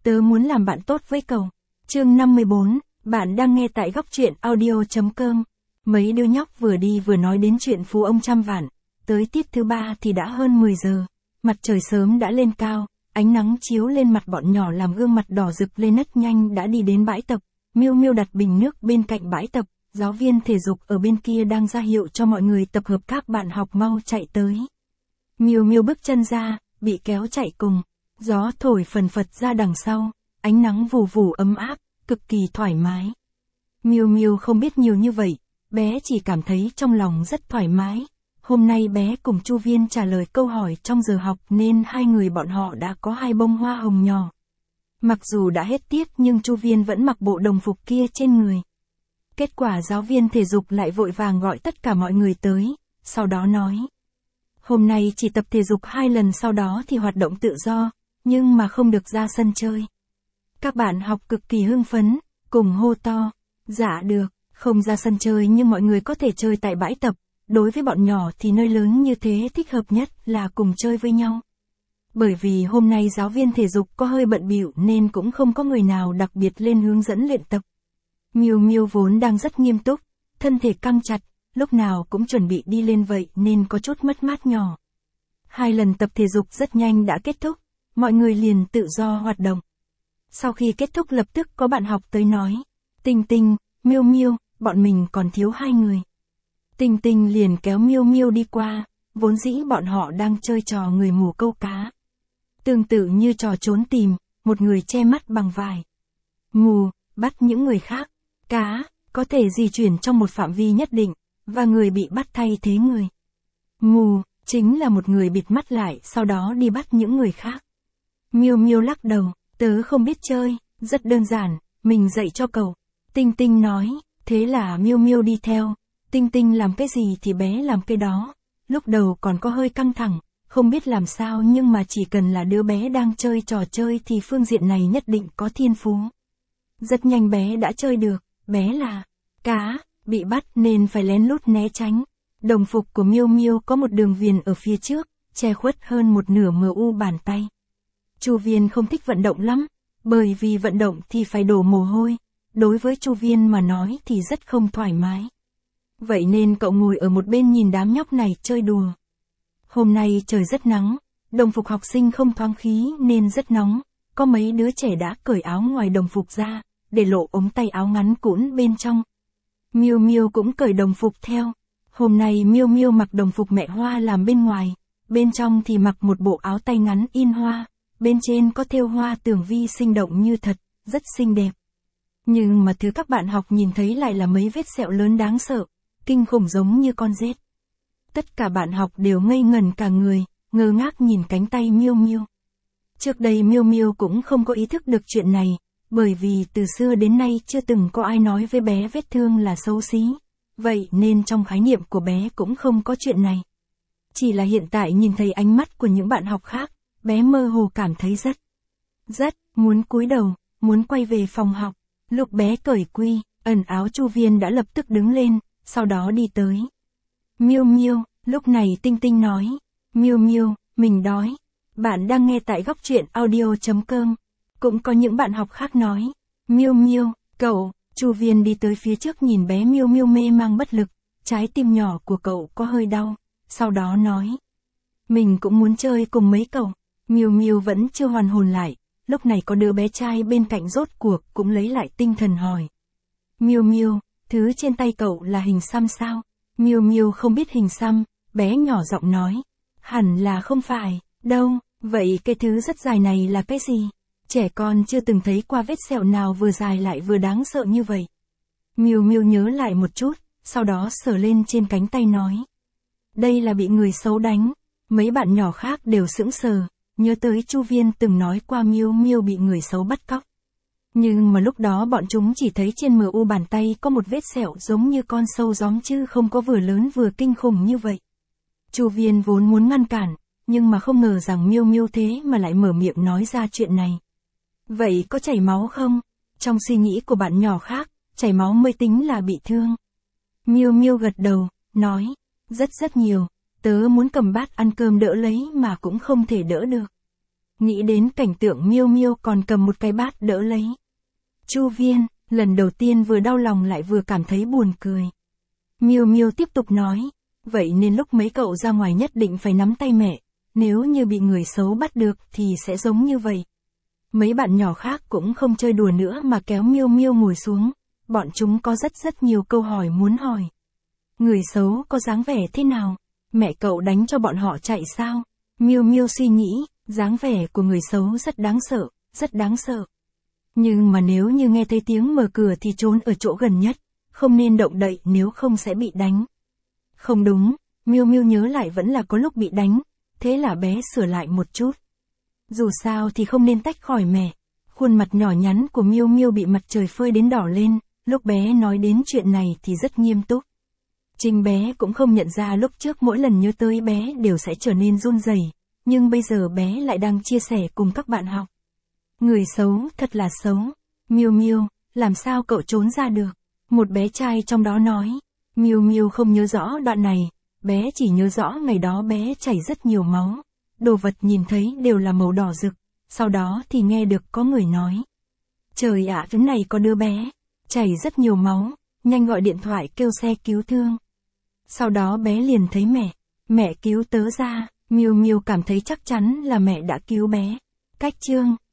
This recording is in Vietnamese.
Tớ muốn làm bạn tốt với cậu. Chương 54, bạn đang nghe tại góc truyện audio.com. Mấy đứa nhóc vừa đi vừa nói đến chuyện phú ông trăm vạn. Tới tiết thứ 3 thì đã hơn 10 giờ. Mặt trời sớm đã lên cao, ánh nắng chiếu lên mặt bọn nhỏ làm gương mặt đỏ rực lên nấc nhanh đã đi đến bãi tập. Miêu Miêu đặt bình nước bên cạnh bãi tập, giáo viên thể dục ở bên kia đang ra hiệu cho mọi người tập hợp, các bạn học mau chạy tới. Miêu Miêu bước chân ra, bị kéo chạy cùng. Gió thổi phần phật ra đằng sau, ánh nắng vù vù ấm áp, cực kỳ thoải mái. Miêu Miêu không biết nhiều như vậy, bé chỉ cảm thấy trong lòng rất thoải mái. Hôm nay bé cùng Chu Viên trả lời câu hỏi trong giờ học nên hai người bọn họ đã có 2 bông hoa hồng nhỏ. Mặc dù đã hết tiết nhưng Chu Viên vẫn mặc bộ đồng phục kia trên người. Kết quả giáo viên thể dục lại vội vàng gọi tất cả mọi người tới, sau đó nói. Hôm nay chỉ tập thể dục 2 lần, sau đó thì hoạt động tự do, nhưng mà không được ra sân chơi. Các bạn học cực kỳ hưng phấn, cùng hô to. Dạ được, không ra sân chơi nhưng mọi người có thể chơi tại bãi tập. Đối với bọn nhỏ thì nơi lớn như thế thích hợp nhất là cùng chơi với nhau. Bởi vì hôm nay giáo viên thể dục có hơi bận bịu nên cũng không có người nào đặc biệt lên hướng dẫn luyện tập. Miêu Miêu vốn đang rất nghiêm túc, thân thể căng chặt, lúc nào cũng chuẩn bị đi lên vậy nên có chút mất mát nhỏ. 2 lần tập thể dục rất nhanh đã kết thúc, mọi người liền tự do hoạt động. Sau khi kết thúc lập tức có bạn học tới nói, Tinh Tinh, Miêu Miêu, bọn mình còn thiếu 2 người. Tinh Tinh liền kéo Miêu Miêu đi qua, vốn dĩ bọn họ đang chơi trò người mù câu cá. Tương tự như trò trốn tìm, một người che mắt bằng vải. Mù, bắt những người khác. Cá, có thể di chuyển trong một phạm vi nhất định, và người bị bắt thay thế người. Mù, chính là một người bịt mắt lại sau đó đi bắt những người khác. Miêu Miêu lắc đầu, tớ không biết chơi, rất đơn giản, mình dạy cho cậu. Tinh Tinh nói, thế là Miêu Miêu đi theo. Tinh Tinh làm cái gì thì bé làm cái đó. Lúc đầu còn có hơi căng thẳng, không biết làm sao nhưng mà chỉ cần là đứa bé đang chơi trò chơi thì phương diện này nhất định có thiên phú. Rất nhanh bé đã chơi được, bé là cá, bị bắt nên phải lén lút né tránh. Đồng phục của Miêu Miêu có một đường viền ở phía trước, che khuất hơn một nửa mu bàn tay. Chu Viên không thích vận động lắm, bởi vì vận động thì phải đổ mồ hôi. Đối với Chu Viên mà nói thì rất không thoải mái. Vậy nên cậu ngồi ở một bên nhìn đám nhóc này chơi đùa. Hôm nay trời rất nắng, đồng phục học sinh không thoáng khí nên rất nóng. Có mấy đứa trẻ đã cởi áo ngoài đồng phục ra, để lộ ống tay áo ngắn cũn bên trong. Miêu Miêu cũng cởi đồng phục theo. Hôm nay Miêu Miêu mặc đồng phục mẹ hoa làm bên ngoài, bên trong thì mặc một bộ áo tay ngắn in hoa, bên trên có thêu hoa tường vi sinh động như thật, rất xinh đẹp. Nhưng mà thứ các bạn học nhìn thấy lại là mấy vết sẹo lớn đáng sợ, kinh khủng giống như con rết. Tất cả bạn học đều ngây ngẩn cả người, ngơ ngác nhìn cánh tay Miêu Miêu. Trước đây Miêu Miêu cũng không có ý thức được chuyện này, bởi vì từ xưa đến nay chưa từng có ai nói với bé vết thương là xấu xí. Vậy nên trong khái niệm của bé cũng không có chuyện này. Chỉ là hiện tại nhìn thấy ánh mắt của những bạn học khác, bé mơ hồ cảm thấy rất muốn cúi đầu, muốn quay về phòng học. Lúc bé cởi quy, ẩn áo Chu Viên đã lập tức đứng lên, sau đó đi tới. Miêu Miêu, lúc này Tinh Tinh nói, Miêu Miêu, mình đói. Bạn đang nghe tại góc truyện audio.com. Cũng có những bạn học khác nói, Miêu Miêu, cậu. Chu Viên đi tới phía trước nhìn bé Miêu Miêu mê mang bất lực, trái tim nhỏ của cậu có hơi đau, sau đó nói, mình cũng muốn chơi cùng mấy cậu. Miêu Miêu vẫn chưa hoàn hồn lại, lúc này có đứa bé trai bên cạnh rốt cuộc cũng lấy lại tinh thần hỏi. Miêu Miêu, thứ trên tay cậu là hình xăm sao? Miêu Miêu không biết hình xăm, bé nhỏ giọng nói, hẳn là không phải, đâu, vậy cái thứ rất dài này là cái gì? Trẻ con chưa từng thấy qua vết sẹo nào vừa dài lại vừa đáng sợ như vậy. Miêu Miêu nhớ lại một chút, sau đó sờ lên trên cánh tay nói. Đây là bị người xấu đánh. Mấy bạn nhỏ khác đều sững sờ, nhớ tới Chu Viên từng nói qua Miêu Miêu bị người xấu bắt cóc. Nhưng mà lúc đó bọn chúng chỉ thấy trên mu bàn tay có một vết sẹo giống như con sâu gióm chứ không có vừa lớn vừa kinh khủng như vậy. Chu Viên vốn muốn ngăn cản, nhưng mà không ngờ rằng Miêu Miêu thế mà lại mở miệng nói ra chuyện này. Vậy có chảy máu không? Trong suy nghĩ của bạn nhỏ khác, chảy máu mới tính là bị thương. Miêu Miêu gật đầu, nói, rất nhiều, tớ muốn cầm bát ăn cơm đỡ lấy mà cũng không thể đỡ được. Nghĩ đến cảnh tượng Miêu Miêu còn cầm một cái bát đỡ lấy. Chu Viên, lần đầu tiên vừa đau lòng lại vừa cảm thấy buồn cười. Miêu Miêu tiếp tục nói, vậy nên lúc mấy cậu ra ngoài nhất định phải nắm tay mẹ, nếu như bị người xấu bắt được thì sẽ giống như vậy. Mấy bạn nhỏ khác cũng không chơi đùa nữa mà kéo Miêu Miêu ngồi xuống, bọn chúng có rất nhiều câu hỏi muốn hỏi. Người xấu có dáng vẻ thế nào? Mẹ cậu đánh cho bọn họ chạy sao? Miêu Miêu suy nghĩ, dáng vẻ của người xấu rất đáng sợ. Nhưng mà nếu như nghe thấy tiếng mở cửa thì trốn ở chỗ gần nhất, không nên động đậy nếu không sẽ bị đánh. Không đúng, Miêu Miêu nhớ lại vẫn là có lúc bị đánh, thế là bé sửa lại một chút. Dù sao thì không nên tách khỏi mẹ. Khuôn mặt nhỏ nhắn của Miêu Miêu bị mặt trời phơi đến đỏ lên, lúc bé nói đến chuyện này thì rất nghiêm túc. Chính bé cũng không nhận ra lúc trước mỗi lần nhớ tới bé đều sẽ trở nên run rẩy, nhưng bây giờ bé lại đang chia sẻ cùng các bạn học. Người xấu, thật là xấu. Miêu Miêu, làm sao cậu trốn ra được? Một bé trai trong đó nói. Miêu Miêu không nhớ rõ đoạn này, bé chỉ nhớ rõ ngày đó bé chảy rất nhiều máu. Đồ vật nhìn thấy đều là màu đỏ rực, sau đó thì nghe được có người nói. Trời ạ, thứ này có đứa bé, chảy rất nhiều máu, nhanh gọi điện thoại kêu xe cứu thương. Sau đó bé liền thấy mẹ cứu tớ ra, Miêu Miêu cảm thấy chắc chắn là mẹ đã cứu bé. Cách chương